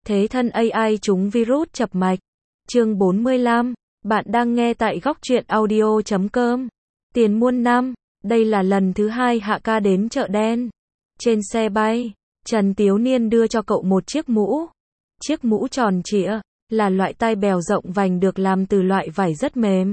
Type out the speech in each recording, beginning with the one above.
Thế thân AI trúng virus chập mạch. Chương 45. Bạn đang nghe tại góc truyện audio.com. Tiền muôn năm. Đây là lần thứ hai Hạ ca đến chợ đen. Trên xe bay, Trần Tiếu Niên đưa cho cậu một chiếc mũ. Chiếc mũ tròn trịa, là loại tai bèo rộng vành được làm từ loại vải rất mềm.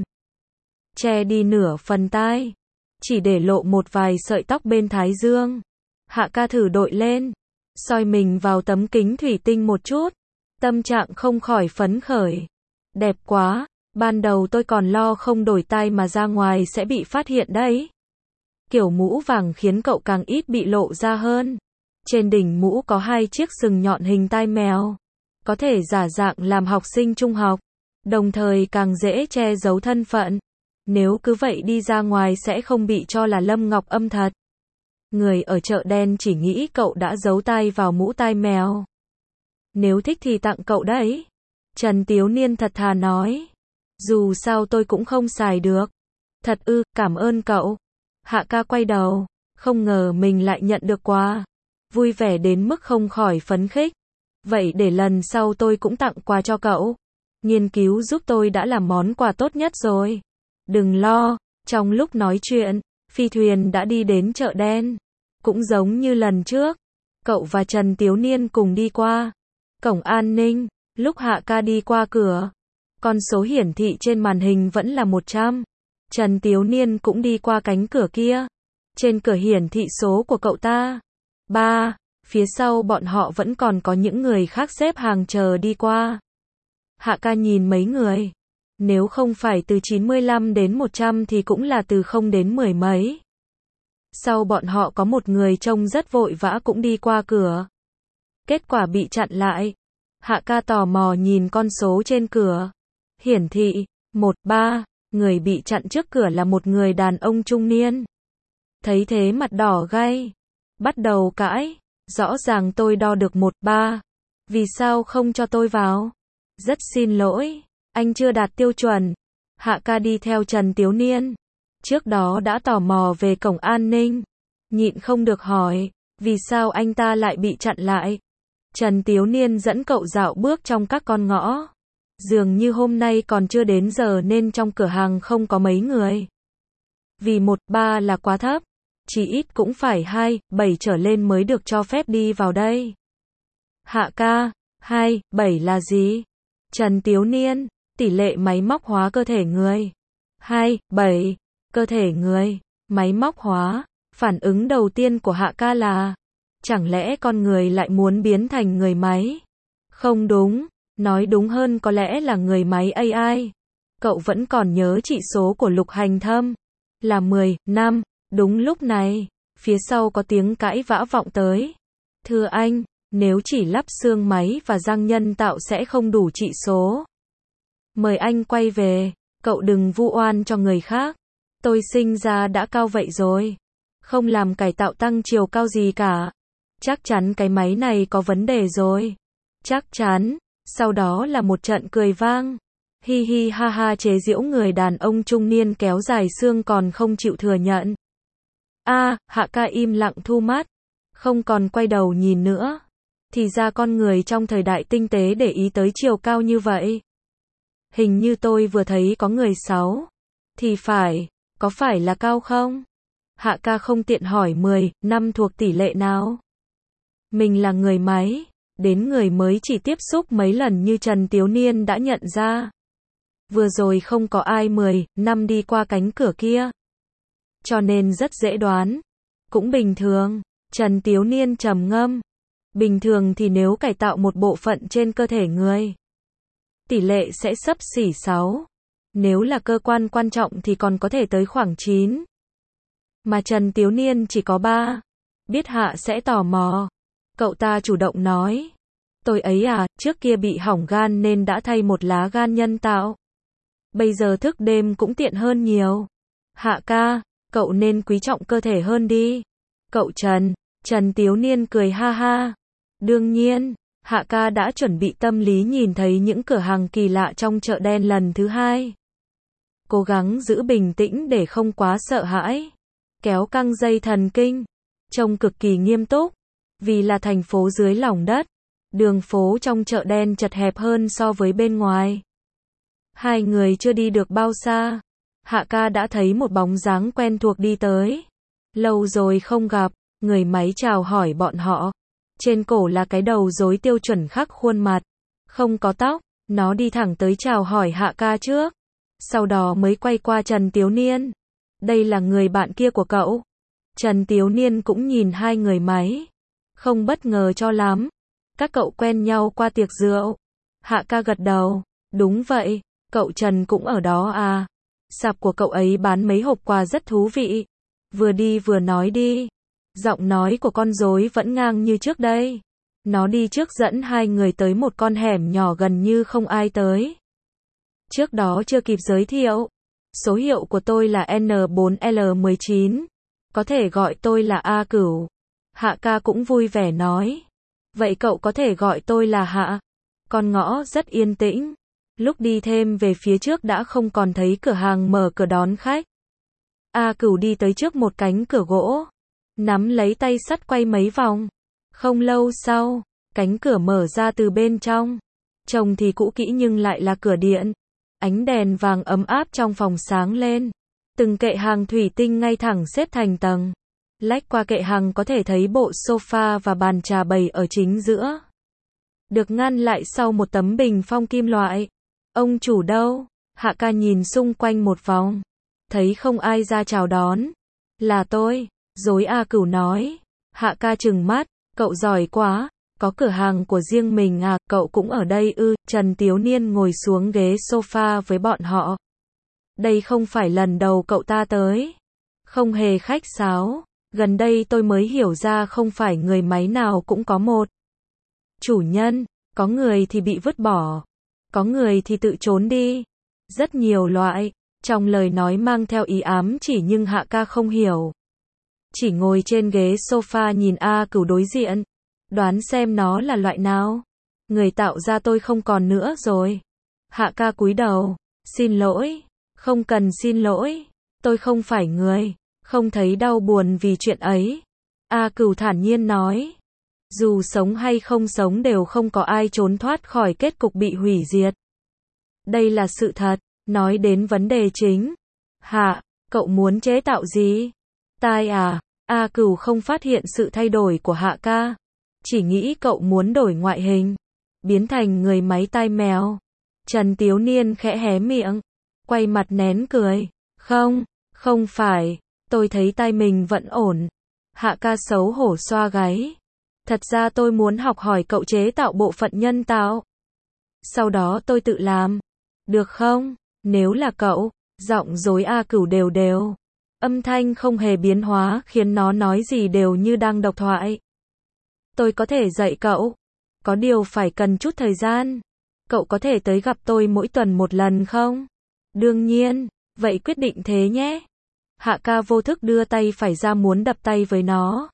Che đi nửa phần tai, chỉ để lộ một vài sợi tóc bên thái dương. Hạ ca thử đội lên, soi mình vào tấm kính thủy tinh một chút. Tâm trạng không khỏi phấn khởi. Đẹp quá, ban đầu tôi còn lo không đổi tai mà ra ngoài sẽ bị phát hiện đấy. Kiểu mũ vàng khiến cậu càng ít bị lộ ra hơn. Trên đỉnh mũ có hai chiếc sừng nhọn hình tai mèo. Có thể giả dạng làm học sinh trung học, đồng thời càng dễ che giấu thân phận. Nếu cứ vậy đi ra ngoài sẽ không bị cho là Lâm Ngọc Âm thật. Người ở chợ đen chỉ nghĩ cậu đã giấu tai vào mũ tai mèo. Nếu thích thì tặng cậu đấy. Trần Tiếu Niên thật thà nói. Dù sao tôi cũng không xài được. Thật ư, cảm ơn cậu. Hạ ca quay đầu, không ngờ mình lại nhận được quà. Vui vẻ đến mức không khỏi phấn khích. Vậy để lần sau tôi cũng tặng quà cho cậu. Nghiên cứu giúp tôi đã là món quà tốt nhất rồi. Đừng lo, trong lúc nói chuyện, phi thuyền đã đi đến chợ đen. Cũng giống như lần trước, cậu và Trần Tiếu Niên cùng đi qua cổng an ninh. Lúc Hạ ca đi qua cửa, con số hiển thị trên màn hình vẫn là 100. Trần Tiếu Niên cũng đi qua cánh cửa kia. Trên cửa hiển thị số của cậu ta 3. Phía sau bọn họ vẫn còn có những người khác xếp hàng chờ đi qua. Hạ ca nhìn mấy người. Nếu không phải từ 95 đến 100 thì cũng là từ 0 đến 10 mấy. Sau bọn họ có một người trông rất vội vã cũng đi qua cửa. Kết quả bị chặn lại. Hạ ca tò mò nhìn con số trên cửa. Hiển thị 13. Người bị chặn trước cửa là một người đàn ông trung niên. Thấy thế mặt đỏ gay. Bắt đầu cãi. Rõ ràng tôi đo được 13. Vì sao không cho tôi vào? Rất xin lỗi, anh chưa đạt tiêu chuẩn. Hạ ca đi theo Trần Tiếu Niên. Trước đó đã tò mò về cổng an ninh. Nhịn không được hỏi, vì sao anh ta lại bị chặn lại? Trần Tiếu Niên dẫn cậu dạo bước trong các con ngõ. Dường như hôm nay còn chưa đến giờ nên trong cửa hàng không có mấy người. Vì 13 là quá thấp. Chỉ ít cũng phải 27 trở lên mới được cho phép đi vào đây. Hạ ca, 27 là gì? Trần Tiếu Niên, tỷ lệ máy móc hóa cơ thể người. 27, cơ thể người, máy móc hóa. Phản ứng đầu tiên của Hạ ca là, chẳng lẽ con người lại muốn biến thành người máy? Không đúng, nói đúng hơn có lẽ là người máy AI. Cậu vẫn còn nhớ chỉ số của Lục Hành Thâm là 10, 5. Đúng lúc này, phía sau có tiếng cãi vã vọng tới. Thưa anh, nếu chỉ lắp xương máy và răng nhân tạo sẽ không đủ trị số. Mời anh quay về, cậu đừng vu oan cho người khác. Tôi sinh ra đã cao vậy rồi. Không làm cải tạo tăng chiều cao gì cả. Chắc chắn cái máy này có vấn đề rồi. Chắc chắn. Sau đó là một trận cười vang. Hi hi ha ha chế giễu người đàn ông trung niên kéo dài xương còn không chịu thừa nhận. Hạ ca im lặng thu mắt. Không còn quay đầu nhìn nữa. Thì ra con người trong thời đại tinh tế để ý tới chiều cao như vậy. Hình như tôi vừa thấy có người 6. Thì phải, có phải là cao không? Hạ ca không tiện hỏi 10, 5 thuộc tỷ lệ nào. Mình là người máy. Đến người mới chỉ tiếp xúc mấy lần như Trần Tiếu Niên đã nhận ra. Vừa rồi không có ai 10, 5 đi qua cánh cửa kia. Cho nên rất dễ đoán. Cũng bình thường. Trần Tiếu Niên trầm ngâm. Bình thường thì nếu cải tạo một bộ phận trên cơ thể người, tỷ lệ sẽ xấp xỉ 6. Nếu là cơ quan quan trọng thì còn có thể tới khoảng 9. Mà Trần Tiếu Niên chỉ có 3. Biết Hạ sẽ tò mò. Cậu ta chủ động nói. Tôi ấy trước kia bị hỏng gan nên đã thay một lá gan nhân tạo. Bây giờ thức đêm cũng tiện hơn nhiều. Hạ ca, cậu nên quý trọng cơ thể hơn đi. Cậu Trần Tiếu Niên cười ha ha. Đương nhiên, Hạ ca đã chuẩn bị tâm lý nhìn thấy những cửa hàng kỳ lạ trong chợ đen lần thứ hai. Cố gắng giữ bình tĩnh để không quá sợ hãi. Kéo căng dây thần kinh. Trông cực kỳ nghiêm túc. Vì là thành phố dưới lòng đất. Đường phố trong chợ đen chật hẹp hơn so với bên ngoài. Hai người chưa đi được bao xa, Hạ ca đã thấy một bóng dáng quen thuộc đi tới. Lâu rồi không gặp, người máy chào hỏi bọn họ. Trên cổ là cái đầu rối tiêu chuẩn khắc khuôn mặt, không có tóc, nó đi thẳng tới chào hỏi Hạ ca trước. Sau đó mới quay qua Trần Tiếu Niên. Đây là người bạn kia của cậu. Trần Tiếu Niên cũng nhìn hai người máy. Không bất ngờ cho lắm. Các cậu quen nhau qua tiệc rượu. Hạ ca gật đầu. Đúng vậy, cậu Trần cũng ở đó à. Sạp của cậu ấy bán mấy hộp quà rất thú vị. Vừa đi vừa nói đi. Giọng nói của con rối vẫn ngang như trước đây. Nó đi trước dẫn hai người tới một con hẻm nhỏ gần như không ai tới. Trước đó chưa kịp giới thiệu. Số hiệu của tôi là N4L19. Có thể gọi tôi là A Cửu. Hạ ca cũng vui vẻ nói. Vậy cậu có thể gọi tôi là Hạ. Con ngõ rất yên tĩnh. Lúc đi thêm về phía trước đã không còn thấy cửa hàng mở cửa đón khách. A Cửu đi tới trước một cánh cửa gỗ. Nắm lấy tay sắt quay mấy vòng. Không lâu sau, cánh cửa mở ra từ bên trong. Trông thì cũ kỹ nhưng lại là cửa điện. Ánh đèn vàng ấm áp trong phòng sáng lên. Từng kệ hàng thủy tinh ngay thẳng xếp thành tầng. Lách qua kệ hàng có thể thấy bộ sofa và bàn trà bày ở chính giữa. Được ngăn lại sau một tấm bình phong kim loại. Ông chủ đâu? Hạ ca nhìn xung quanh một vòng. Thấy không ai ra chào đón. Là tôi. Rối A Cửu nói. Hạ ca trừng mắt. Cậu giỏi quá. Có cửa hàng của riêng mình à, cậu cũng ở đây ư? Trần Tiếu Niên ngồi xuống ghế sofa với bọn họ. Đây không phải lần đầu cậu ta tới. Không hề khách sáo. Gần đây tôi mới hiểu ra không phải người máy nào cũng có một chủ nhân. Có người thì bị vứt bỏ. Có người thì tự trốn đi. Rất nhiều loại. Trong lời nói mang theo ý ám chỉ nhưng Hạ ca không hiểu. Chỉ ngồi trên ghế sofa nhìn A Cửu đối diện. Đoán xem nó là loại nào. Người tạo ra tôi không còn nữa rồi. Hạ ca cúi đầu. Xin lỗi. Không cần xin lỗi. Tôi không phải người. Không thấy đau buồn vì chuyện ấy. A Cửu thản nhiên nói. Dù sống hay không sống đều không có ai trốn thoát khỏi kết cục bị hủy diệt. Đây là sự thật. Nói đến vấn đề chính. Hạ, cậu muốn chế tạo gì? Tai à? A Cửu không phát hiện sự thay đổi của Hạ ca. Chỉ nghĩ cậu muốn đổi ngoại hình. Biến thành người máy tai mèo. Trần Tiếu Niên khẽ hé miệng. Quay mặt nén cười. Không, không phải. Tôi thấy tai mình vẫn ổn. Hạ ca xấu hổ xoa gáy. Thật ra tôi muốn học hỏi cậu chế tạo bộ phận nhân tạo. Sau đó tôi tự làm. Được không? Nếu là cậu. Giọng rối A Cửu đều đều. Âm thanh không hề biến hóa khiến nó nói gì đều như đang độc thoại. Tôi có thể dạy cậu. Có điều phải cần chút thời gian. Cậu có thể tới gặp tôi mỗi tuần một lần không? Đương nhiên. Vậy quyết định thế nhé. Hạ ca vô thức đưa tay phải ra muốn đập tay với nó.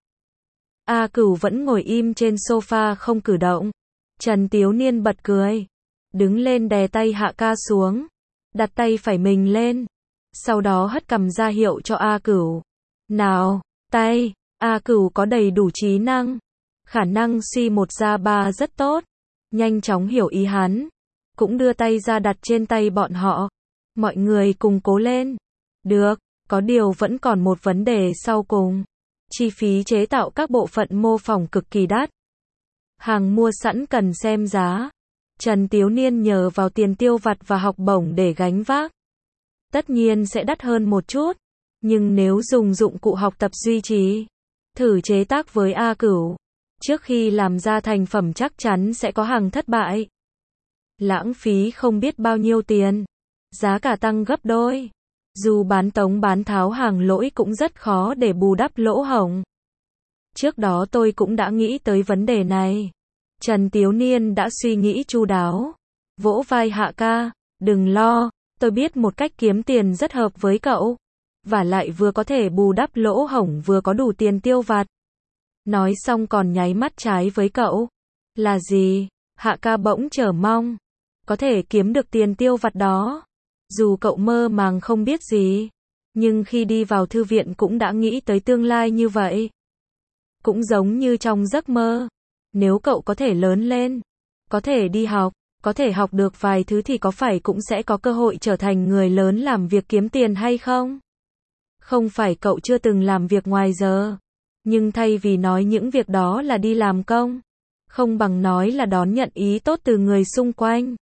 A Cửu vẫn ngồi im trên sofa không cử động. Trần Tiếu Niên bật cười. Đứng lên đè tay Hạ ca xuống. Đặt tay phải mình lên. Sau đó hất cằm ra hiệu cho A Cửu. Nào, tay. A Cửu có đầy đủ trí năng. Khả năng suy một ra ba rất tốt. Nhanh chóng hiểu ý hắn. Cũng đưa tay ra đặt trên tay bọn họ. Mọi người cùng cố lên. Được, có điều vẫn còn một vấn đề sau cùng. Chi phí chế tạo các bộ phận mô phỏng cực kỳ đắt. Hàng mua sẵn cần xem giá. Trần Tiếu Niên nhờ vào tiền tiêu vặt và học bổng để gánh vác. Tất nhiên sẽ đắt hơn một chút. Nhưng nếu dùng dụng cụ học tập duy trì, thử chế tác với A Cửu, trước khi làm ra thành phẩm chắc chắn sẽ có hàng thất bại. Lãng phí không biết bao nhiêu tiền. Giá cả tăng gấp đôi. Dù bán tống bán tháo hàng lỗi cũng rất khó để bù đắp lỗ hổng. Trước đó tôi cũng đã nghĩ tới vấn đề này. Trần Tiếu Niên đã suy nghĩ chu đáo. Vỗ vai Hạ ca. Đừng lo, tôi biết một cách kiếm tiền rất hợp với cậu. Và lại vừa có thể bù đắp lỗ hổng vừa có đủ tiền tiêu vặt. Nói xong còn nháy mắt trái với cậu. Là gì? Hạ ca bỗng chờ mong. Có thể kiếm được tiền tiêu vặt đó. Dù cậu mơ màng không biết gì. Nhưng khi đi vào thư viện cũng đã nghĩ tới tương lai như vậy. Cũng giống như trong giấc mơ. Nếu cậu có thể lớn lên, có thể đi học, có thể học được vài thứ thì có phải cũng sẽ có cơ hội trở thành người lớn làm việc kiếm tiền hay không? Không phải cậu chưa từng làm việc ngoài giờ, nhưng thay vì nói những việc đó là đi làm công, không bằng nói là đón nhận ý tốt từ người xung quanh.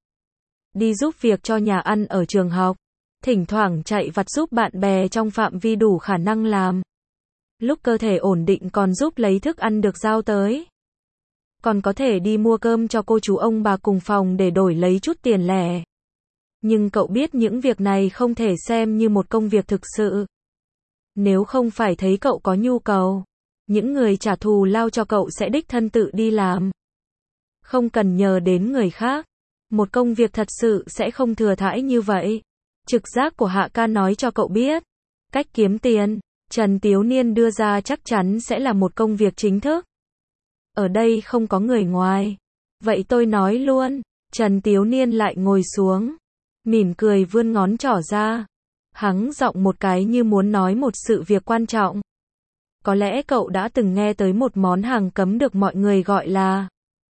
Đi giúp việc cho nhà ăn ở trường học, thỉnh thoảng chạy vặt giúp bạn bè trong phạm vi đủ khả năng làm. Lúc cơ thể ổn định còn giúp lấy thức ăn được giao tới. Còn có thể đi mua cơm cho cô chú ông bà cùng phòng để đổi lấy chút tiền lẻ. Nhưng cậu biết những việc này không thể xem như một công việc thực sự. Nếu không phải thấy cậu có nhu cầu, những người trả thù lao cho cậu sẽ đích thân tự đi làm. Không cần nhờ đến người khác. Một công việc thật sự sẽ không thừa thãi như vậy. Trực giác của Hạ ca nói cho cậu biết. Cách kiếm tiền, Trần Tiếu Niên đưa ra chắc chắn sẽ là một công việc chính thức. Ở đây không có người ngoài. Vậy tôi nói luôn. Trần Tiếu Niên lại ngồi xuống. Mỉm cười vươn ngón trỏ ra. Hắng giọng một cái như muốn nói một sự việc quan trọng. Có lẽ cậu đã từng nghe tới một món hàng cấm được mọi người gọi là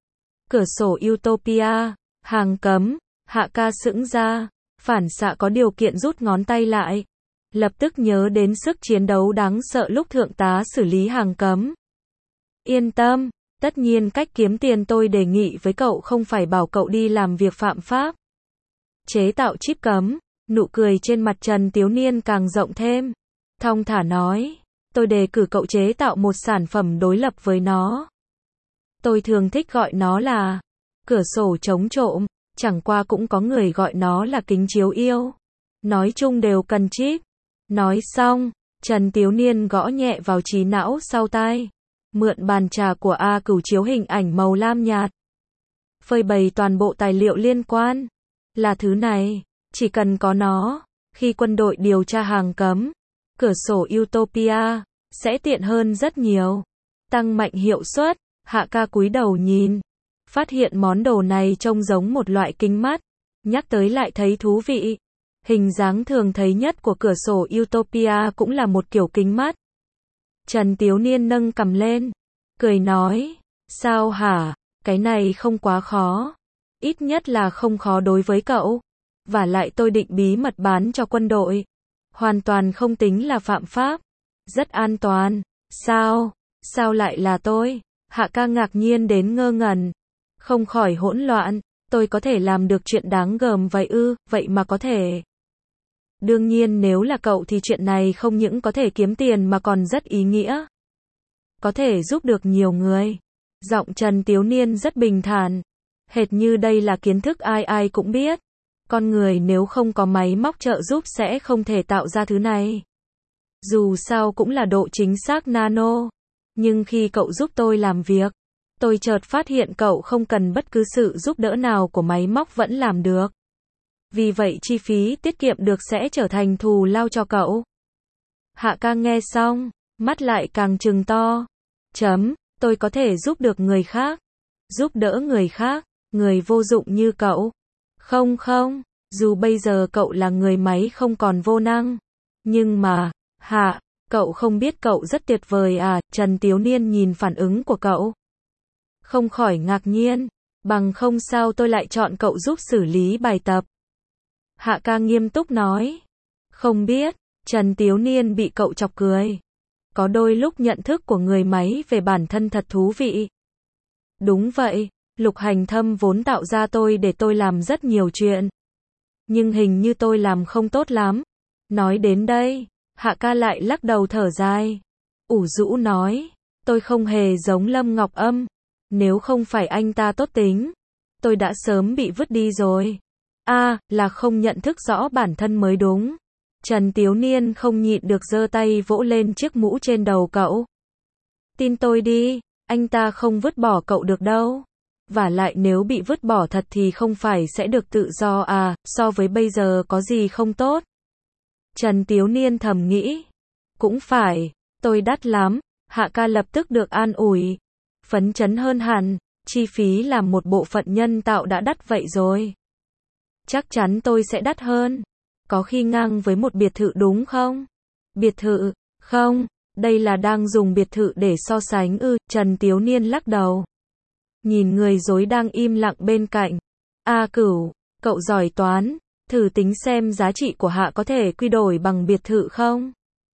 cửa sổ Utopia. Hàng cấm. Hạ ca sững ra. Phản xạ có điều kiện rút ngón tay lại. Lập tức nhớ đến sức chiến đấu đáng sợ lúc thượng tá xử lý hàng cấm. Yên tâm. Tất nhiên cách kiếm tiền tôi đề nghị với cậu không phải bảo cậu đi làm việc phạm pháp. Chế tạo chip cấm. Nụ cười trên mặt Trần Tiếu Niên càng rộng thêm. Thong thả nói. Tôi đề cử cậu chế tạo một sản phẩm đối lập với nó. Tôi thường thích gọi nó là cửa sổ chống trộm. Chẳng qua cũng có người gọi nó là kính chiếu yêu. Nói chung đều cần chip. Nói xong, Trần Tiếu Niên gõ nhẹ vào trí não sau tai. Mượn bàn trà của A Cửu chiếu hình ảnh màu lam nhạt. Phơi bày toàn bộ tài liệu liên quan. Là thứ này, chỉ cần có nó, khi quân đội điều tra hàng cấm, cửa sổ Utopia sẽ tiện hơn rất nhiều. Tăng mạnh hiệu suất. Hạ ca cúi đầu nhìn, phát hiện món đồ này trông giống một loại kính mắt. Nhắc tới lại thấy thú vị. Hình dáng thường thấy nhất của cửa sổ Utopia cũng là một kiểu kính mắt. Trần Tiếu Niên nâng cằm lên, cười nói, sao hả, cái này không quá khó. Ít nhất là không khó đối với cậu. Và lại tôi định bí mật bán cho quân đội. Hoàn toàn không tính là phạm pháp. Rất an toàn. Sao? Sao lại là tôi? Hạ ca ngạc nhiên đến ngơ ngẩn. Không khỏi hỗn loạn. Tôi có thể làm được chuyện đáng gờm vậy ư? Vậy mà có thể. Đương nhiên nếu là cậu thì chuyện này không những có thể kiếm tiền mà còn rất ý nghĩa. Có thể giúp được nhiều người. Giọng Trần Tiếu Niên rất bình thản. Hệt như đây là kiến thức ai ai cũng biết. Con người nếu không có máy móc trợ giúp sẽ không thể tạo ra thứ này. Dù sao cũng là độ chính xác nano. Nhưng khi cậu giúp tôi làm việc, tôi chợt phát hiện cậu không cần bất cứ sự giúp đỡ nào của máy móc vẫn làm được. Vì vậy chi phí tiết kiệm được sẽ trở thành thù lao cho cậu. Hạ ca nghe xong, mắt lại càng trừng to. Tôi có thể giúp được người khác. Giúp đỡ người khác, người vô dụng như cậu. Không, dù bây giờ cậu là người máy không còn vô năng. Nhưng mà, Hạ, cậu không biết cậu rất tuyệt vời à? Trần Tiếu Niên nhìn phản ứng của cậu. Không khỏi ngạc nhiên. Bằng không sao tôi lại chọn cậu giúp xử lý bài tập. Hạ ca nghiêm túc nói. Không biết. Trần Tiếu Niên bị cậu chọc cười. Có đôi lúc nhận thức của người máy về bản thân thật thú vị. Đúng vậy, Lục Hành Thâm vốn tạo ra tôi để tôi làm rất nhiều chuyện. Nhưng hình như tôi làm không tốt lắm. Nói đến đây, Hạ ca lại lắc đầu thở dài. Ủ rũ nói, tôi không hề giống Lâm Ngọc Âm. Nếu không phải anh ta tốt tính, tôi đã sớm bị vứt đi rồi. Là không nhận thức rõ bản thân mới đúng. Trần Tiếu Niên không nhịn được giơ tay vỗ lên chiếc mũ trên đầu cậu. Tin tôi đi, anh ta không vứt bỏ cậu được đâu. Và lại nếu bị vứt bỏ thật thì không phải sẽ được tự do à, so với bây giờ có gì không tốt. Trần Tiếu Niên thầm nghĩ. Cũng phải, tôi đắt lắm. Hạ ca lập tức được an ủi. Phấn chấn hơn hẳn, chi phí làm một bộ phận nhân tạo đã đắt vậy rồi. Chắc chắn tôi sẽ đắt hơn. Có khi ngang với một biệt thự đúng không? Biệt thự, không, đây là đang dùng biệt thự để so sánh ư? Trần Tiếu Niên lắc đầu. Nhìn người dối đang im lặng bên cạnh. A Cửu, cậu giỏi toán, thử tính xem giá trị của Hạ có thể quy đổi bằng biệt thự không?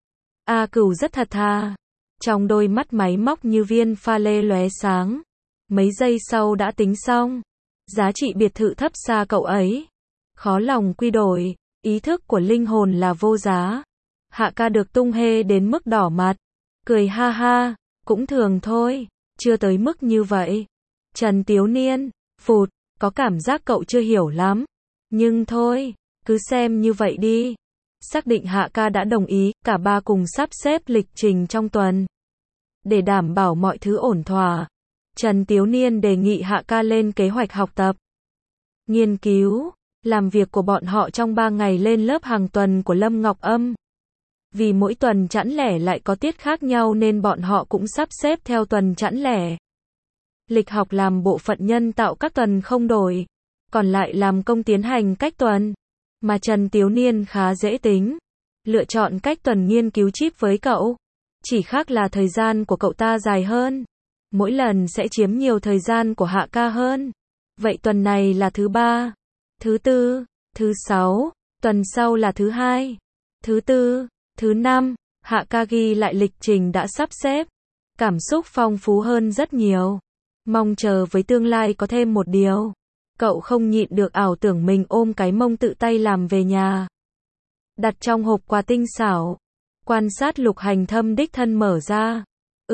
A Cửu rất thật thà. Trong đôi mắt máy móc như viên pha lê lóe sáng. Mấy giây sau đã tính xong. Giá trị biệt thự thấp xa cậu ấy. Khó lòng quy đổi. Ý thức của linh hồn là vô giá. Hạ ca được tung hê đến mức đỏ mặt. Cười ha ha, cũng thường thôi. Chưa tới mức như vậy. Trần Tiếu Niên, phụt, có cảm giác cậu chưa hiểu lắm. Nhưng thôi, cứ xem như vậy đi. Xác định Hạ ca đã đồng ý, cả ba cùng sắp xếp lịch trình trong tuần. Để đảm bảo mọi thứ ổn thỏa, Trần Tiếu Niên đề nghị Hạ ca lên kế hoạch học tập, nghiên cứu, làm việc của bọn họ trong 3 ngày lên lớp hàng tuần của Lâm Ngọc Âm. Vì mỗi tuần chẵn lẻ lại có tiết khác nhau nên bọn họ cũng sắp xếp theo tuần chẵn lẻ. Lịch học làm bộ phận nhân tạo các tuần không đổi, còn lại làm công tiến hành cách tuần. Mà Trần Tiếu Niên khá dễ tính, lựa chọn cách tuần nghiên cứu chip với cậu. Chỉ khác là thời gian của cậu ta dài hơn, mỗi lần sẽ chiếm nhiều thời gian của Hạ ca hơn. Vậy tuần này là thứ 3, thứ 4, thứ 6, tuần sau là thứ 2, thứ 4, thứ 5, Hạ ca ghi lại lịch trình đã sắp xếp. Cảm xúc phong phú hơn rất nhiều. Mong chờ với tương lai có thêm một điều. Cậu không nhịn được ảo tưởng mình ôm cái mông tự tay làm về nhà. Đặt trong hộp quà tinh xảo. Quan sát Lục Hành Thâm đích thân mở ra.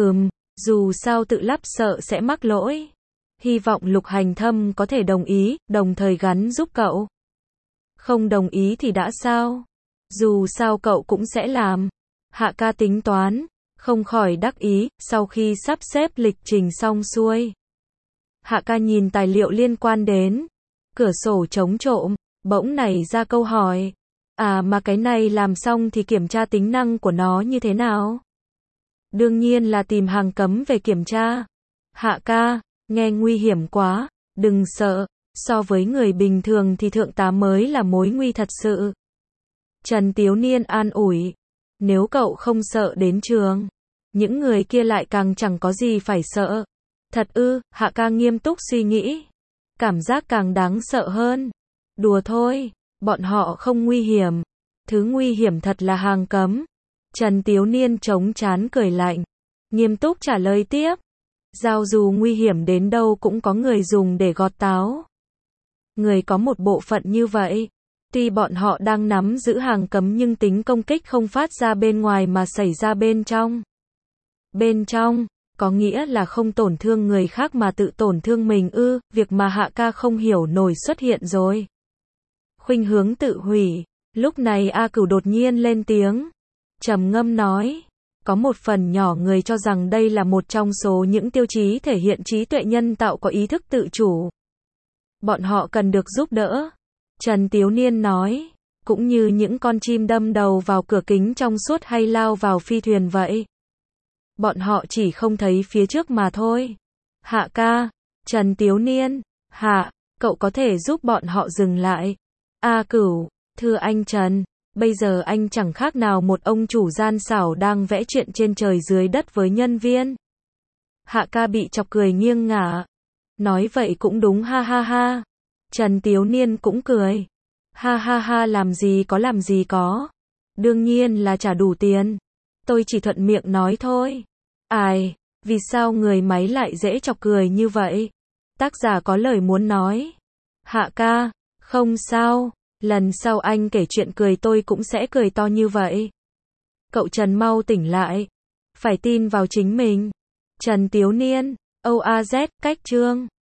Dù sao tự lắp sợ sẽ mắc lỗi. Hy vọng Lục Hành Thâm có thể đồng ý, đồng thời gắn giúp cậu. Không đồng ý thì đã sao? Dù sao cậu cũng sẽ làm. Hạ ca tính toán, không khỏi đắc ý, sau khi sắp xếp lịch trình xong xuôi. Hạ ca nhìn tài liệu liên quan đến cửa sổ chống trộm, bỗng nảy ra câu hỏi. À mà cái này làm xong thì kiểm tra tính năng của nó như thế nào? Đương nhiên là tìm hàng cấm về kiểm tra. Hạ ca, nghe nguy hiểm quá, đừng sợ, so với người bình thường thì thượng tá mới là mối nguy thật sự. Trần Tiếu Niên an ủi, nếu cậu không sợ đến trường, những người kia lại càng chẳng có gì phải sợ. Thật ư? Hạ ca nghiêm túc suy nghĩ. Cảm giác càng đáng sợ hơn. Đùa thôi, bọn họ không nguy hiểm. Thứ nguy hiểm thật là hàng cấm. Trần Tiếu Niên chống trán cười lạnh. Nghiêm túc trả lời tiếp. Giao dù nguy hiểm đến đâu cũng có người dùng để gọt táo. Người có một bộ phận như vậy. Tuy bọn họ đang nắm giữ hàng cấm nhưng tính công kích không phát ra bên ngoài mà xảy ra bên trong. Bên trong, có nghĩa là không tổn thương người khác mà tự tổn thương mình ư? Việc mà Hạ ca không hiểu nổi xuất hiện rồi. Khuynh hướng tự hủy. Lúc này A Cửu đột nhiên lên tiếng. Trầm ngâm nói. Có một phần nhỏ người cho rằng đây là một trong số những tiêu chí thể hiện trí tuệ nhân tạo có ý thức tự chủ. Bọn họ cần được giúp đỡ. Trần Tiếu Niên nói. Cũng như những con chim đâm đầu vào cửa kính trong suốt hay lao vào phi thuyền vậy. Bọn họ chỉ không thấy phía trước mà thôi. Hạ ca. Trần Tiếu Niên. Hạ, cậu có thể giúp bọn họ dừng lại. A Cửu. Thưa anh Trần. Bây giờ anh chẳng khác nào một ông chủ gian xảo đang vẽ chuyện trên trời dưới đất với nhân viên. Hạ ca bị chọc cười nghiêng ngả. Nói vậy cũng đúng ha ha ha. Trần Tiếu Niên cũng cười. Ha ha ha, làm gì có. Đương nhiên là trả đủ tiền. Tôi chỉ thuận miệng nói thôi. Ai, vì sao người máy lại dễ chọc cười như vậy? Tác giả có lời muốn nói. Hạ ca, không sao, lần sau anh kể chuyện cười tôi cũng sẽ cười to như vậy. Cậu Trần mau tỉnh lại. Phải tin vào chính mình. Trần Tiếu Niên, OAZ, cách chương.